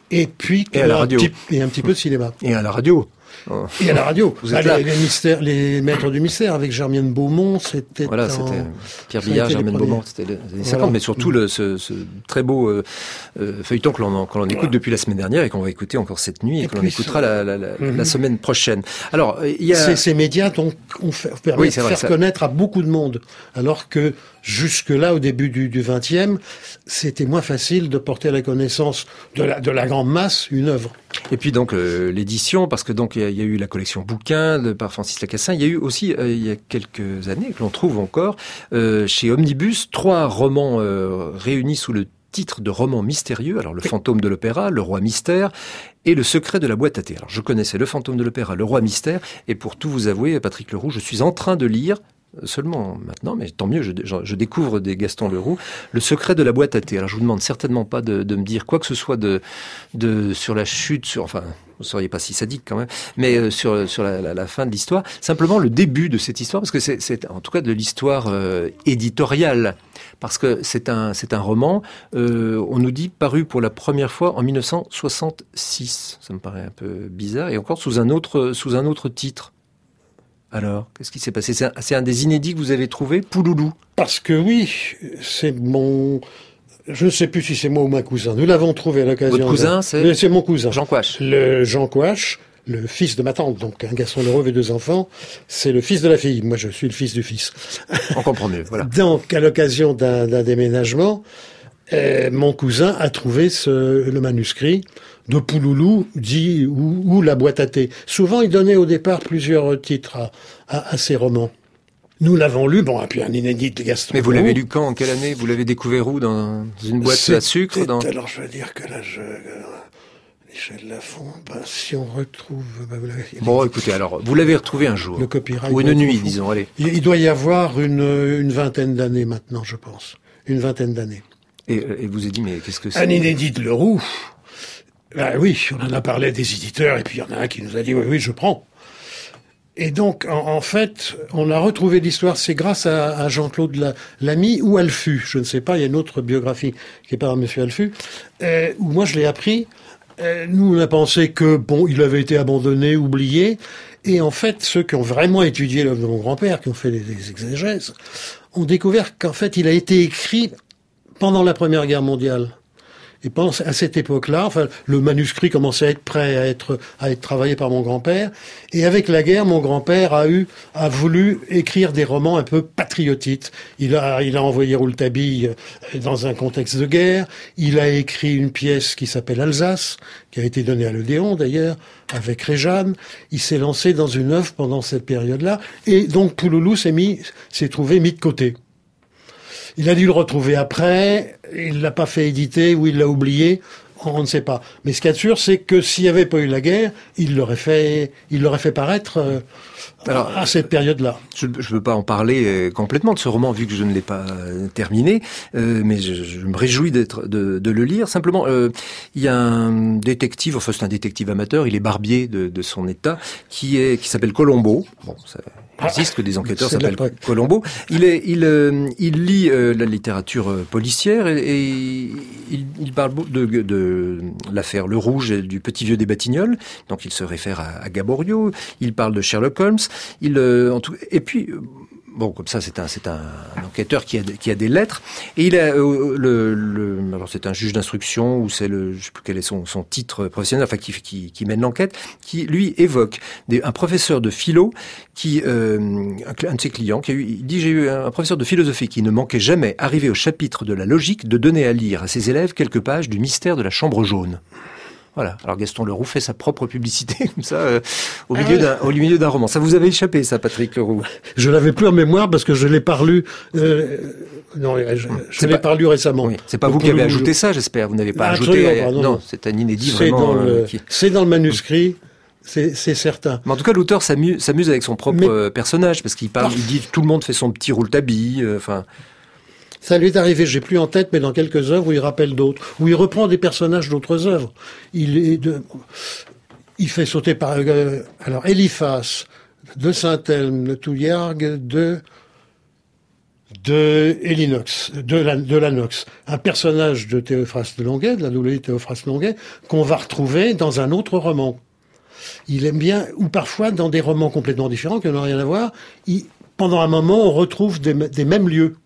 Et puis, et à la radio. Un petit, et un petit peu de cinéma. Et à la radio. Oh. Et à la radio. Vous ah, êtes là. Les, les, mystères, les maîtres du mystère avec Germienne Beaumont, c'était Voilà, en... c'était Pierre Billard, Germaine Beaumont, c'était les années cinquante, voilà. Mais surtout le, ce, ce très beau euh, euh, feuilleton que l'on, que l'on écoute voilà. depuis la semaine dernière et qu'on va écouter encore cette nuit et, et que l'on écoutera la, la, la, mm-hmm. la semaine prochaine. Alors, il y a... Ces, ces médias donc, ont fait, permis oui, de vrai, faire ça... connaître à beaucoup de monde, alors que jusque-là, au début du, du vingtième, c'était moins facile de porter à la connaissance de la, de la grande masse une œuvre. Et puis donc euh, l'édition, parce que donc il y, y a eu la collection bouquins de par Francis Lacassin. Il y a eu aussi euh, il y a quelques années que l'on trouve encore euh, chez Omnibus trois romans euh, réunis sous le titre de romans mystérieux. Alors le fantôme de l'opéra, le roi mystère et le secret de la boîte à thé. Alors je connaissais le fantôme de l'opéra, le roi mystère, et pour tout vous avouer, Patrick Leroux, je suis en train de lire seulement maintenant, mais tant mieux, je, je, je découvre des Gaston Leroux, le secret de la boîte à thé. Alors je vous demande certainement pas de, de me dire quoi que ce soit de, de sur la chute, sur enfin, vous ne seriez pas si sadique quand même, mais euh, sur sur la, la, la fin de l'histoire. Simplement le début de cette histoire, parce que c'est, c'est en tout cas de l'histoire euh, éditoriale, parce que c'est un c'est un roman. Euh, on nous dit paru pour la première fois en mille neuf cent soixante-six. Ça me paraît un peu bizarre, et encore sous un autre sous un autre titre. Alors, qu'est-ce qui s'est passé ? C'est un, c'est un des inédits que vous avez trouvé, Pouloulou ? Parce que oui, c'est mon... Je ne sais plus si c'est moi ou ma cousin. Nous l'avons trouvé à l'occasion... Votre cousin, de... c'est... C'est mon cousin. Jean Couache. Le Jean Couache, le fils de ma tante. Donc, un Gaston Leroux avait deux enfants. C'est le fils de la fille. Moi, je suis le fils du fils. On comprend mieux, voilà. Donc, à l'occasion d'un, d'un déménagement, euh, mon cousin a trouvé ce, le manuscrit de Pouloulou, dit ou, ou la boîte à thé. Souvent, il donnait au départ plusieurs titres à, à, à ses romans. Nous l'avons lu, bon, et puis un inédit de Gaston. Mais vous l'avez lu quand ? En quelle année ? Vous l'avez découvert où ? Dans une boîte C'était, à sucre dans... Alors, je veux dire que là, je... Michel Lafon, ben, si on retrouve... Ben, vous l'avez... Bon, écoutez, alors, vous l'avez retrouvé un jour. Le copyright. Ou une nuit, disons, allez. Il, il doit y avoir une, une vingtaine d'années maintenant, je pense. Une vingtaine d'années. Et, et vous avez dit, mais qu'est-ce que c'est ? Un inédit de Leroux. Ben oui, on en a parlé des éditeurs, et puis il y en a un qui nous a dit, oui, oui, je prends. Et donc, en, en fait, on a retrouvé l'histoire, c'est grâce à, à Jean-Claude Lamy ou Alfu, je ne sais pas, il y a une autre biographie qui est par Monsieur Alfu, euh, où moi je l'ai appris. Euh, nous, on a pensé que, bon, il avait été abandonné, oublié, et en fait, ceux qui ont vraiment étudié l'œuvre de mon grand-père, qui ont fait des, des exégèses, ont découvert qu'en fait, il a été écrit pendant la Première Guerre mondiale. Et pendant, à cette époque-là, enfin, le manuscrit commençait à être prêt à être, à être travaillé par mon grand-père. Et avec la guerre, mon grand-père a eu, a voulu écrire des romans un peu patriotiques. Il a, il a envoyé Rouletabille dans un contexte de guerre. Il a écrit une pièce qui s'appelle Alsace, qui a été donnée à l'Odéon d'ailleurs, avec Réjeanne. Il s'est lancé dans une œuvre pendant cette période-là. Et donc, Pouloulou s'est mis, s'est trouvé mis de côté. Il a dû le retrouver après, il l'a pas fait éditer ou il l'a oublié, on ne sait pas. Mais ce qu'il y a de sûr, c'est que s'il n'y avait pas eu la guerre, il l'aurait fait, il l'aurait fait paraître euh, Alors, à cette période-là. Je ne veux pas en parler euh, complètement de ce roman, vu que je ne l'ai pas euh, terminé, euh, mais je, je me réjouis d'être, de, de le lire. Simplement, euh, il y a un détective, enfin c'est un détective amateur, il est barbier de, de son état, qui est qui s'appelle Colombo. Bon, ça... Il existe que des enquêteurs c'est s'appellent Colombo. Il est, il, euh, il lit euh, la littérature euh, policière et, et il, il parle de, de, de l'affaire Le Rouge et du petit vieux des Batignolles. Donc il se réfère à, à Gaboriau. Il parle de Sherlock Holmes. Il, euh, en tout, et puis. Bon, comme ça, c'est un, c'est un, un enquêteur qui a, qui a des lettres. Et il a, euh, le, le, alors c'est un juge d'instruction, ou c'est le, je sais plus quel est son, son titre professionnel, enfin, qui, qui, qui mène l'enquête, qui, lui, évoque des, un professeur de philo qui, euh, un, un de ses clients, qui a eu, il dit, j'ai eu un professeur de philosophie qui ne manquait jamais, arrivé au chapitre de la logique, de donner à lire à ses élèves quelques pages du mystère de la chambre jaune. Voilà. Alors Gaston Leroux fait sa propre publicité comme ça euh, au milieu d'un au milieu d'un roman. Ça vous avait échappé, ça, Patrick Leroux ? Je l'avais plus en mémoire parce que je l'ai pas lu. Euh, non, je, je l'ai pas lu récemment. Oui. C'est pas vous qui avez ajouté ça, j'espère. Vous n'avez pas Absolument ajouté. Pas, non, non, c'est un inédit c'est vraiment. Dans le, euh, qui... C'est dans le manuscrit. C'est, c'est certain. Mais en tout cas, l'auteur s'amuse, s'amuse avec son propre Mais... personnage parce qu'il parle, Parf... il dit tout le monde fait son petit Rouletabille. Enfin. Euh, Ça lui est arrivé, j'ai plus en tête, mais dans quelques œuvres où il rappelle d'autres, où il reprend des personnages d'autres œuvres. Il est de, il fait sauter par, euh, alors, Eliphas, de Saint-Elme, de Touillargues, de, de Elinox, de la, de Lanox, un personnage de Théophraste Longuet, de la double vie de Théophraste Longuet, qu'on va retrouver dans un autre roman. Il aime bien, ou parfois dans des romans complètement différents qui n'ont rien à voir, il, pendant un moment on retrouve des, des mêmes lieux,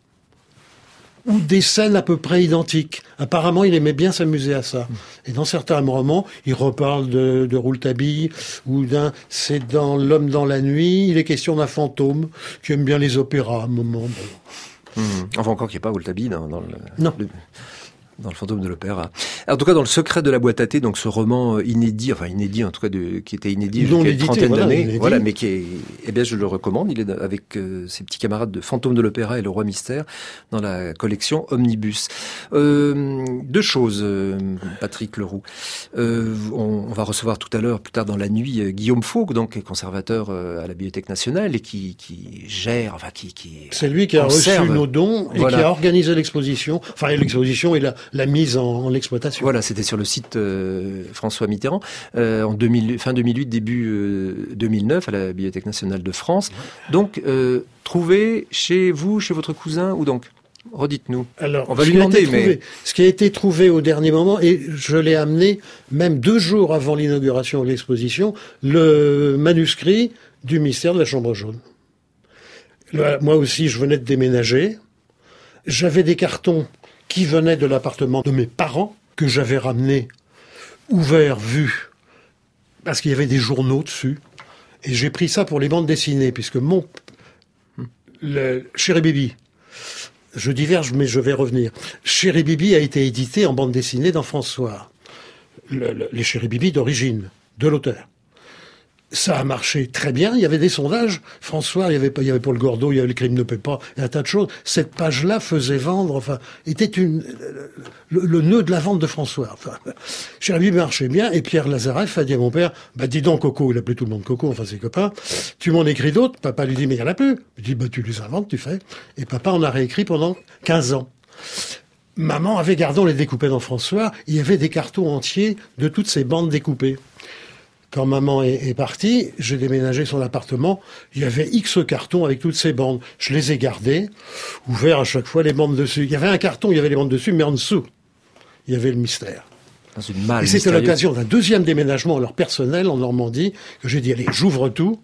ou des scènes à peu près identiques. Apparemment, il aimait bien s'amuser à ça. Et dans certains romans, il reparle de, de Rouletabille, ou d'un, c'est dans L'homme dans la nuit, il est question d'un fantôme qui aime bien les opéras à un moment. Bon. Mmh. Enfin, encore qu'il n'y ait pas Rouletabille dans, dans le... Non. Le... dans le fantôme de l'opéra. En tout cas, dans Le secret de la boîte à thé, donc ce roman inédit, enfin inédit en tout cas, de, qui était inédit il y a une trentaine voilà, d'années, inédit. voilà, mais qui est, eh bien, je le recommande. Il est avec euh, ses petits camarades de Fantôme de l'opéra et Le Roi Mystère dans la collection Omnibus. Euh, deux choses, euh, Patrick Leroux. Euh, on, on va recevoir tout à l'heure, plus tard dans la nuit, euh, Guillaume Fauque, donc conservateur euh, à la Bibliothèque nationale et qui, qui gère, enfin qui, qui c'est lui qui a conserve. reçu nos dons et Voilà. qui a organisé l'exposition. Enfin, l'exposition et la la mise en, en exploitation. Voilà, c'était sur le site euh, François Mitterrand, euh, en deux mille, fin deux mille huit, début euh, deux mille neuf, à la Bibliothèque nationale de France. Donc, euh, trouvé chez vous, chez votre cousin, ou donc redites-nous. Alors, on va ce lui qui a demander, été trouvé, mais... Ce qui a été trouvé au dernier moment, et je l'ai amené même deux jours avant l'inauguration de l'exposition, le manuscrit du mystère de la Chambre jaune. Là, moi aussi, je venais de déménager. J'avais des cartons qui venaient de l'appartement de mes parents, que j'avais ramenés, ouverts, vus, parce qu'il y avait des journaux dessus. Et j'ai pris ça pour les bandes dessinées, puisque mon... Le Chéri Bibi, je diverge, mais je vais revenir. Chéri Bibi a été édité en bande dessinée dans François. Le, le, les Chéri Bibi d'origine, de l'auteur. Ça a marché très bien. Il y avait des sondages. François, il y avait, il y avait Paul Gordeau, il y avait Le crime ne paie pas, il y a un tas de choses. Cette page-là faisait vendre, enfin, était une, le, le nœud de la vente de François. Enfin, Chéri Bibi marchait bien. Et Pierre Lazareff a dit à mon père, bah, dis donc, Coco, il appelait tout le monde Coco, enfin, ses copains. Tu m'en écris d'autres? Papa lui dit, mais il y en a plus. Il dit, bah, tu les inventes, tu fais. Et papa en a réécrit pendant quinze ans. Maman avait gardé, on les découpait dans François. Il y avait des cartons entiers de toutes ces bandes découpées. Quand maman est, est partie, j'ai déménagé son appartement. Il y avait X cartons avec toutes ces bandes. Je les ai gardés, ouverts à chaque fois les bandes dessus. Il y avait un carton, il y avait les bandes dessus, mais en dessous, il y avait le mystère. Dans une malle Et c'était mystérieuse. l'occasion d'un deuxième déménagement alors personnel en Normandie que j'ai dit, allez, j'ouvre tout.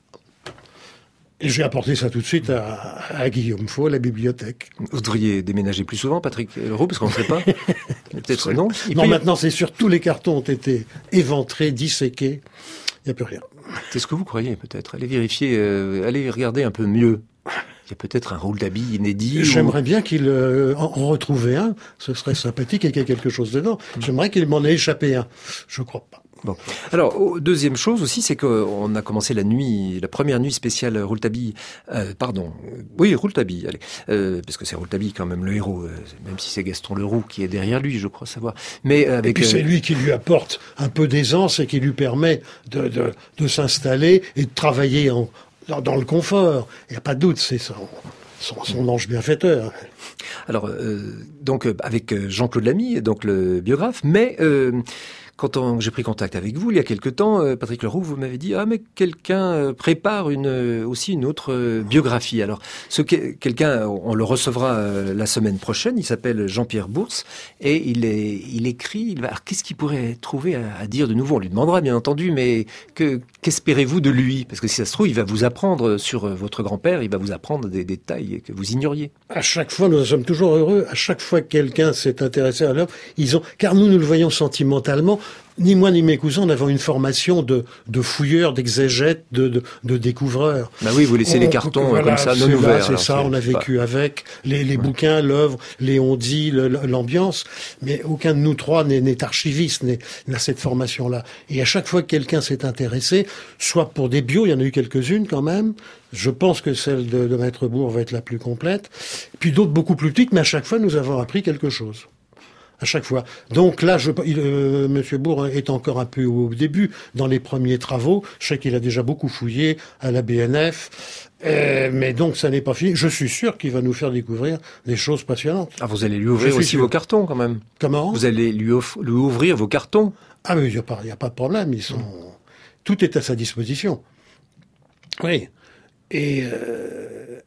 Et j'ai apporté ça tout de suite à, à Guillaume Faux, à la bibliothèque. Vous devriez déménager plus souvent, Patrick Leroux, parce qu'on ne sait pas. Peut-être non. Il Non, peut y- maintenant c'est sûr, tous les cartons ont été éventrés, disséqués. Il n'y a plus rien. C'est ce que vous croyez, peut-être. Allez vérifier, euh, allez regarder un peu mieux. Il y a peut-être un Rouletabille inédit. ou- J'aimerais bien qu'il euh, en, en retrouvait un. Ce serait sympathique et qu'il y ait quelque chose dedans. J'aimerais qu'il m'en ait échappé un. Je crois pas. Bon. Alors, oh, deuxième chose aussi, c'est qu'on a commencé la nuit, la première nuit spéciale Rouletabille, euh, pardon, euh, oui, Rouletabille, allez, euh, parce que c'est Rouletabille quand même le héros, euh, même si c'est Gaston Leroux qui est derrière lui, je crois savoir. Mais euh, avec, Et puis c'est euh, lui qui lui apporte un peu d'aisance et qui lui permet de, de, de s'installer et de travailler en, dans, dans le confort. Il n'y a pas de doute, c'est son, son, son ange bienfaiteur. alors, euh, donc euh, avec euh, Jean-Claude Lamy, donc le biographe, mais euh, quand on- j'ai pris contact avec vous il y a quelque temps, euh, Patrick Leroux, vous m'avez dit ah mais quelqu'un euh, prépare une euh, aussi une autre euh, biographie. Alors ce que- quelqu'un, on le recevra euh, la semaine prochaine. Il s'appelle Jean-Pierre Bourse et il est il écrit. Il va, alors, qu'est-ce qu'il pourrait trouver à, à dire de nouveau? On lui demandera bien entendu, mais que qu'espérez-vous de lui? Parce que si ça se trouve, il va vous apprendre sur euh, votre grand-père. Il va vous apprendre des détails que vous ignoriez. À chaque fois, nous sommes toujours heureux. À chaque fois que quelqu'un s'est intéressé à l'œuvre, ils ont, car nous, nous le voyons sentimentalement. Ni moi ni mes cousins n'avons une formation de, de fouilleurs, d'exégètes, de, de, de découvreurs. Bah oui, vous laissez les On- cartons euh, voilà, comme ça, non c'est là, ouverts. C'est alors, ça, on a vécu avec les, les bouquins, l'œuvre, les on-dit, le- l'ambiance, mais aucun de nous trois n'est n'est archiviste, n'est- n'a cette formation-là. Et à chaque fois que quelqu'un s'est intéressé, soit pour des bios, il y en a eu quelques-unes quand même, je pense que celle de, de Maître Bourg va être la plus complète, puis d'autres beaucoup plus petites, mais à chaque fois nous avons appris quelque chose. À chaque fois. Donc là, je, il, euh, Monsieur Bourg est encore un peu au début, dans les premiers travaux. Je sais qu'il a déjà beaucoup fouillé à la B N F, euh, mais donc ça n'est pas fini. Je suis sûr qu'il va nous faire découvrir des choses passionnantes. Ah, vous allez lui ouvrir Je suis aussi sûr. vos cartons quand même. Comment? Vous allez lui, off- lui ouvrir vos cartons. Ah mais il n'y a pas, il y a pas de problème. Ils sont, tout est à sa disposition. Oui. Et euh,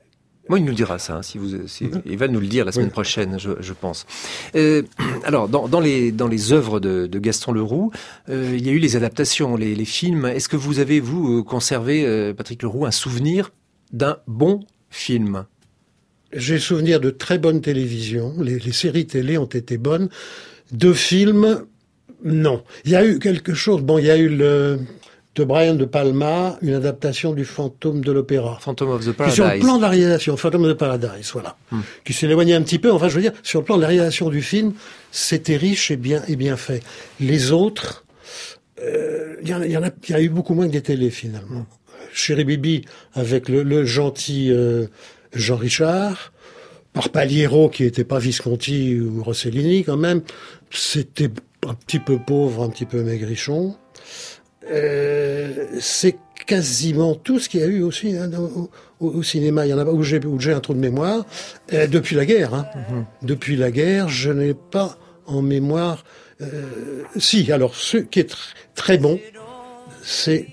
Moi, il nous dira ça, hein, si vous, si, mm-hmm. il va nous le dire la semaine oui. prochaine, je, je pense. Euh, alors, dans, dans les dans les œuvres de, de Gaston Leroux, euh, il y a eu les adaptations, les, les films. Est-ce que vous avez vous conservé, euh, Patrick Leroux, un souvenir d'un bon film? J'ai souvenir de très bonnes télévisions. Les, les séries télé ont été bonnes. De films, non. Il y a eu quelque chose. Bon, il y a eu le de Brian De Palma, une adaptation du Fantôme de l'Opéra. Phantom of the Paradise. Sur le plan de la réalisation, Phantom of the Paradise, voilà. Hmm. Qui s'éloignait un petit peu. Enfin, je veux dire, sur le plan de la réalisation du film, c'était riche et bien, et bien fait. Les autres, euh, il y en a, il y en a, il y a eu beaucoup moins que des télés, finalement. Hmm. Chéri Bibi, avec le, le gentil euh, Jean Richard, Parpaliero, qui était pas Visconti ou Rossellini, quand même. C'était un petit peu pauvre, un petit peu maigrichon. Euh, c'est quasiment tout ce qu'il y a eu aussi hein, au, au, au cinéma. Il y en a pas où j'ai, où j'ai un trou de mémoire. Euh, depuis la guerre, hein. Mm-hmm. Depuis la guerre, je n'ai pas en mémoire. Euh, si, alors ce qui est tr- très bon, c'est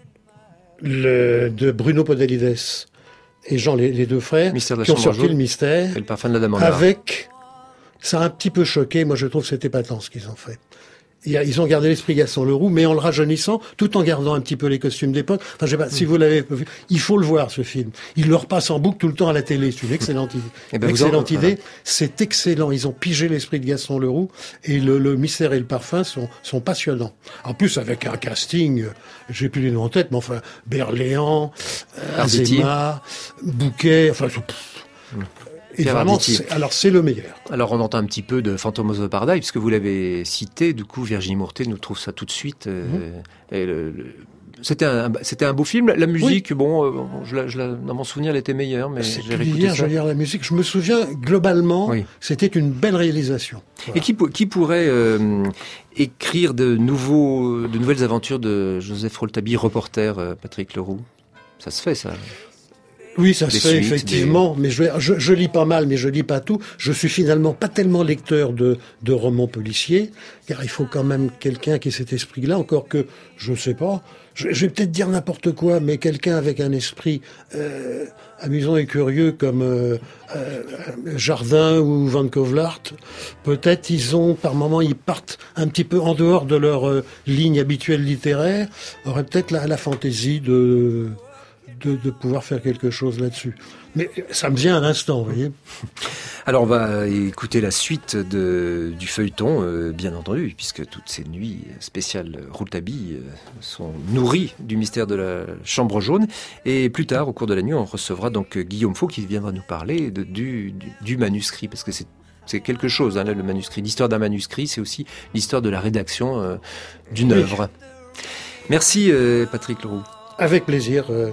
le de Bruno Podalides et Jean, les, les deux frères, Mystère de la qui ont sorti jaune, le mystère. Et le parfum de la Dame en or. Avec, ça a un petit peu choqué. Moi, je trouve que c'était épatant ce qu'ils ont fait. Ils ont gardé l'esprit Gaston Leroux, mais en le rajeunissant, tout en gardant un petit peu les costumes d'époque. Enfin, je sais pas, si vous l'avez vu, il faut le voir, ce film. Il le repasse en boucle tout le temps à la télé. C'est une excellente idée. Eh ben excellente en... idée. Voilà. C'est excellent. Ils ont pigé l'esprit de Gaston Leroux, et le, le mystère et le parfum sont, sont passionnants. En plus, avec un casting, j'ai plus les noms en tête, mais enfin, Berléand, euh, Azéma, Bouquet, enfin, pff, mmh. Et vraiment, c'est, alors c'est le meilleur. Alors on entend un petit peu de Phantom of the Paradise, puisque vous l'avez cité, du coup Virginie Mourtet nous trouve ça tout de suite. Euh, mmh. et le, le, c'était, un, c'était un beau film, la musique, oui. bon, euh, je la, je la, dans mon souvenir elle était meilleure, mais c'est j'ai réécouté ça. Je veux dire la musique, je me souviens, globalement, oui. c'était une belle réalisation. Voilà. Et qui, qui pourrait euh, écrire de, nouveaux, de nouvelles aventures de Joseph Rouletabille, reporter, euh, Patrick Leroux? Ça se fait ça. Oui, ça se fait effectivement, des... mais je, je, je lis pas mal, mais je lis pas tout. Je suis finalement pas tellement lecteur de, de romans policiers, car il faut quand même quelqu'un qui ait cet esprit-là, encore que, je sais pas, je, je vais peut-être dire n'importe quoi, mais quelqu'un avec un esprit euh, amusant et curieux comme euh, euh, Jardin ou Van Kovlart, peut-être ils ont, par moments, ils partent un petit peu en dehors de leur euh, ligne habituelle littéraire, auraient peut-être la, la fantaisie de... De, de pouvoir faire quelque chose là-dessus. Mais ça me vient à l'instant, vous voyez. Alors on va écouter la suite de, du feuilleton, euh, bien entendu, puisque toutes ces nuits spéciales Rouletabille euh, sont nourries du mystère de la Chambre jaune. Et plus tard, au cours de la nuit, on recevra donc Guillaume Faux qui viendra nous parler de, du, du, du manuscrit, parce que c'est C'est quelque chose, hein, là, le manuscrit. L'histoire d'un manuscrit, c'est aussi l'histoire de la rédaction euh, d'une oui. œuvre. Merci euh, Patrick Leroux. Avec plaisir. Euh...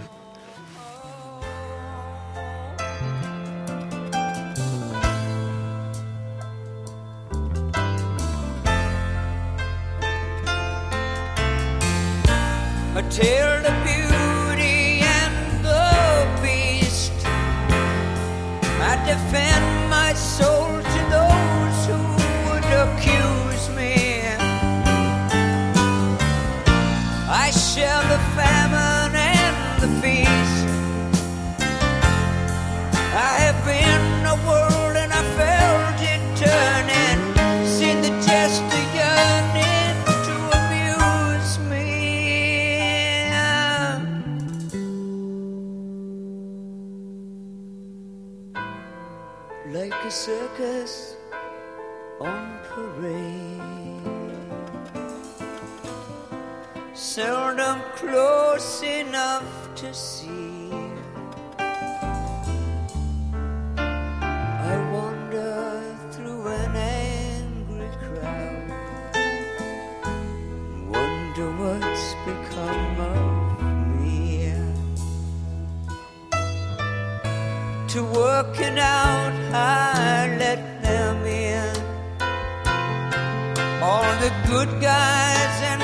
A tale of beauty and the beast. I defend my soul to those who would accuse me. I share the famine and the feast. I have been a world and I felt it turning. Seen the jest, the yearning to amuse me. Like a circus on parade, seldom close enough to see. I wander through an angry crowd, wonder what's become of me. To working out, I let them in. All the good guys and